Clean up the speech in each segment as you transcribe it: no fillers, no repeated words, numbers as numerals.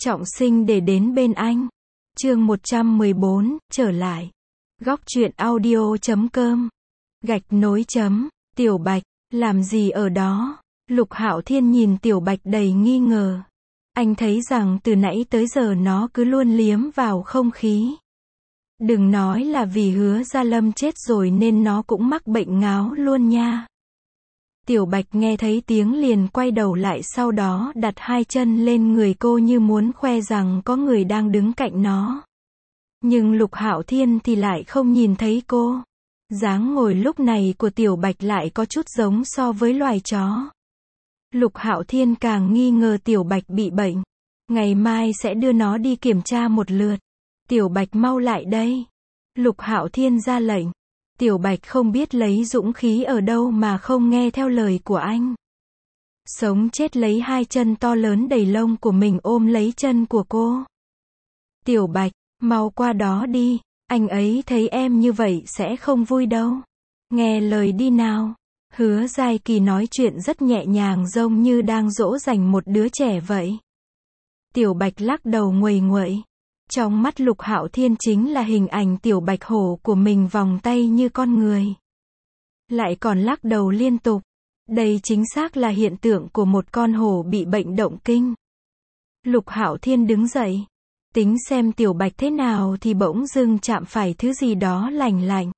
trọng sinh để đến bên anh. Chương 114, trở lại. Góc truyện audio.com. Gạch nối chấm. Tiểu Bạch, làm gì ở đó? Lục Hạo Thiên nhìn Tiểu Bạch đầy nghi ngờ. Anh thấy rằng từ nãy tới giờ nó cứ luôn liếm vào không khí. Đừng nói là vì Hứa Gia Lâm chết rồi nên nó cũng mắc bệnh ngáo luôn nha. Tiểu Bạch nghe thấy tiếng liền quay đầu lại, sau đó đặt hai chân lên người cô như muốn khoe rằng có người đang đứng cạnh nó. Nhưng Lục Hạo Thiên thì lại không nhìn thấy cô. Dáng ngồi lúc này của Tiểu Bạch lại có chút giống so với loài chó. Lục Hạo Thiên càng nghi ngờ Tiểu Bạch bị bệnh. Ngày mai sẽ đưa nó đi kiểm tra một lượt. Tiểu Bạch mau lại đây. Lục Hạo Thiên ra lệnh. Tiểu Bạch không biết lấy dũng khí ở đâu mà không nghe theo lời của anh. Sống chết lấy hai chân to lớn đầy lông của mình ôm lấy chân của cô. Tiểu Bạch, mau qua đó đi. Anh ấy thấy em như vậy sẽ không vui đâu. Nghe lời đi nào. Hứa Giai Kỳ nói chuyện rất nhẹ nhàng giống như đang dỗ dành một đứa trẻ vậy. Tiểu Bạch lắc đầu nguầy nguậy. Trong mắt Lục Hạo Thiên chính là hình ảnh Tiểu Bạch hổ của mình vòng tay như con người. Lại còn lắc đầu liên tục. Đây chính xác là hiện tượng của một con hổ bị bệnh động kinh. Lục Hạo Thiên đứng dậy. Tính xem Tiểu Bạch thế nào thì bỗng dưng chạm phải thứ gì đó lành lạnh.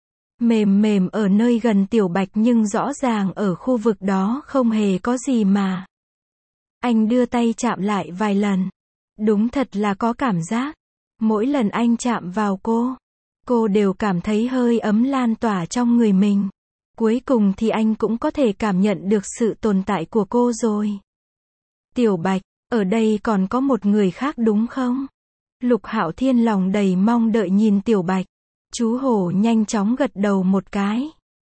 Mềm mềm ở nơi gần Tiểu Bạch nhưng rõ ràng ở khu vực đó không hề có gì mà. Anh đưa tay chạm lại vài lần. Đúng thật là có cảm giác. Mỗi lần anh chạm vào cô đều cảm thấy hơi ấm lan tỏa trong người mình. Cuối cùng thì anh cũng có thể cảm nhận được sự tồn tại của cô rồi. Tiểu Bạch, ở đây còn có một người khác đúng không? Lục Hạo Thiên lòng đầy mong đợi nhìn Tiểu Bạch. Chú hổ nhanh chóng gật đầu một cái.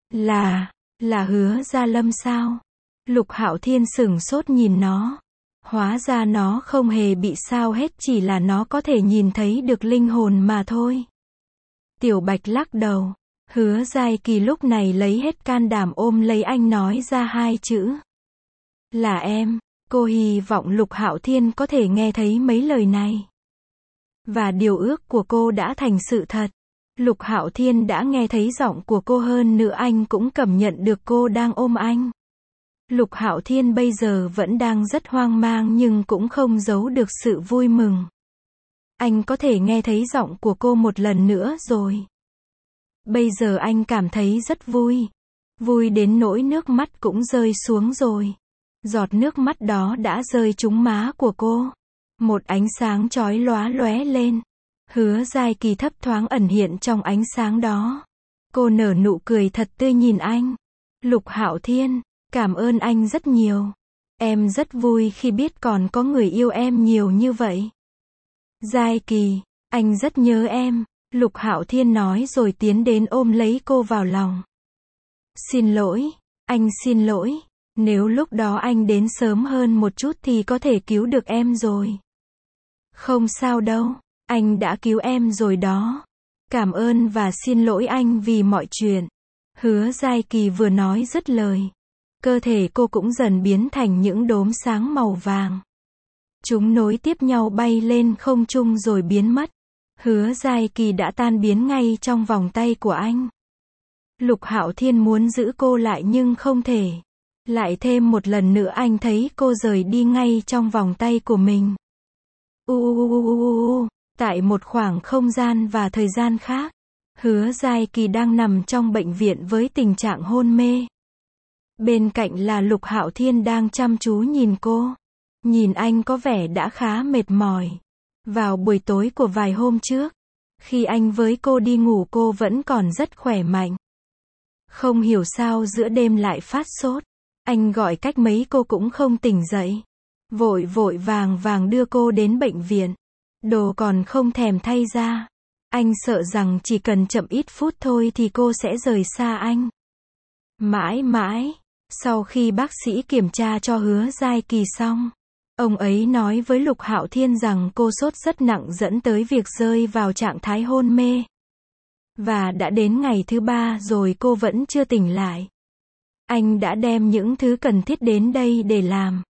Là Hứa Gia Lâm sao? Lục Hạo Thiên sửng sốt nhìn nó. Hóa ra nó không hề bị sao hết, chỉ là nó có thể nhìn thấy được linh hồn mà thôi. Tiểu Bạch lắc đầu. Hứa Giai Kỳ lúc này lấy hết can đảm ôm lấy anh nói ra hai chữ. Là em. Cô hy vọng Lục Hạo Thiên có thể nghe thấy mấy lời này. Và điều ước của cô đã thành sự thật. Lục Hạo Thiên đã nghe thấy giọng của cô, hơn nữa anh cũng cảm nhận được cô đang ôm anh. Lục Hạo Thiên bây giờ vẫn đang rất hoang mang nhưng cũng không giấu được sự vui mừng. Anh có thể nghe thấy giọng của cô một lần nữa rồi. Bây giờ anh cảm thấy rất vui. Vui đến nỗi nước mắt cũng rơi xuống rồi. Giọt nước mắt đó đã rơi trúng má của cô. Một ánh sáng chói lóa lóe lên. Hứa Giai Kỳ thấp thoáng ẩn hiện trong ánh sáng đó. Cô nở nụ cười thật tươi nhìn anh. Lục Hạo Thiên, cảm ơn anh rất nhiều. Em rất vui khi biết còn có người yêu em nhiều như vậy. Giai Kỳ, anh rất nhớ em. Lục Hạo Thiên nói rồi tiến đến ôm lấy cô vào lòng. Xin lỗi, anh xin lỗi. Nếu lúc đó anh đến sớm hơn một chút thì có thể cứu được em rồi. Không sao đâu, anh đã cứu em rồi đó. Cảm ơn và xin lỗi anh vì mọi chuyện. Hứa Giai Kỳ vừa nói dứt lời. Cơ thể cô cũng dần biến thành những đốm sáng màu vàng. Chúng nối tiếp nhau bay lên không trung rồi biến mất. Hứa Giai Kỳ đã tan biến ngay trong vòng tay của anh. Lục Hạo Thiên muốn giữ cô lại nhưng không thể. Lại thêm một lần nữa anh thấy cô rời đi ngay trong vòng tay của mình. Tại một khoảng không gian và thời gian khác, Hứa Giai Kỳ đang nằm trong bệnh viện với tình trạng hôn mê. Bên cạnh là Lục Hạo Thiên đang chăm chú nhìn cô. Nhìn anh có vẻ đã khá mệt mỏi. Vào buổi tối của vài hôm trước, khi anh với cô đi ngủ cô vẫn còn rất khỏe mạnh. Không hiểu sao giữa đêm lại phát sốt. Anh gọi cách mấy cô cũng không tỉnh dậy. Vội vội vàng vàng đưa cô đến bệnh viện. Đồ còn không thèm thay ra. Anh sợ rằng chỉ cần chậm ít phút thôi thì cô sẽ rời xa anh. Mãi mãi, sau khi bác sĩ kiểm tra cho Hứa Giai Kỳ xong, ông ấy nói với Lục Hạo Thiên rằng cô sốt rất nặng dẫn tới việc rơi vào trạng thái hôn mê. Và đã đến ngày thứ 3 rồi cô vẫn chưa tỉnh lại. Anh đã đem những thứ cần thiết đến đây để làm.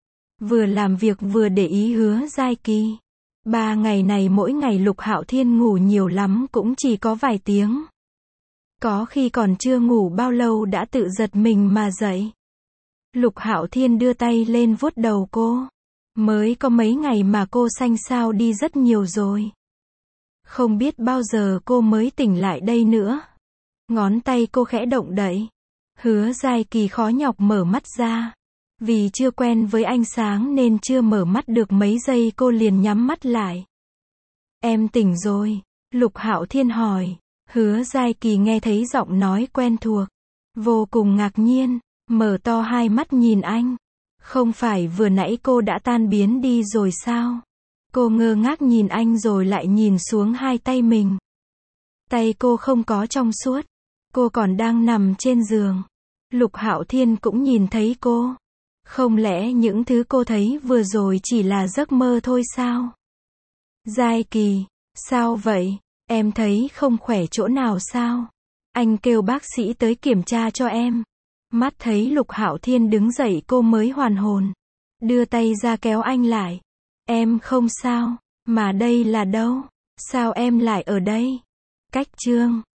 Vừa làm việc vừa để ý Hứa Giai Kỳ. 3 ngày này mỗi ngày Lục Hạo Thiên ngủ nhiều lắm cũng chỉ có vài tiếng. Có khi còn chưa ngủ bao lâu đã tự giật mình mà dậy. Lục Hạo Thiên đưa tay lên vuốt đầu cô. Mới có mấy ngày mà cô xanh xao đi rất nhiều rồi. Không biết bao giờ cô mới tỉnh lại đây nữa. Ngón tay cô khẽ động đậy. Hứa Giai Kỳ khó nhọc mở mắt ra. Vì chưa quen với ánh sáng nên chưa mở mắt được mấy giây cô liền nhắm mắt lại. Em tỉnh rồi? Lục Hạo Thiên hỏi. Hứa Giai Kỳ nghe thấy giọng nói quen thuộc. Vô cùng ngạc nhiên, mở to hai mắt nhìn anh. Không phải vừa nãy cô đã tan biến đi rồi sao? Cô ngơ ngác nhìn anh rồi lại nhìn xuống hai tay mình. Tay cô không có trong suốt. Cô còn đang nằm trên giường. Lục Hạo Thiên cũng nhìn thấy cô. Không lẽ những thứ cô thấy vừa rồi chỉ là giấc mơ thôi sao? Giai Kỳ, sao vậy? Em thấy không khỏe chỗ nào sao? Anh kêu bác sĩ tới kiểm tra cho em. Mắt thấy Lục Hạo Thiên đứng dậy cô mới hoàn hồn. Đưa tay ra kéo anh lại. Em không sao, mà đây là đâu? Sao em lại ở đây? Cách chương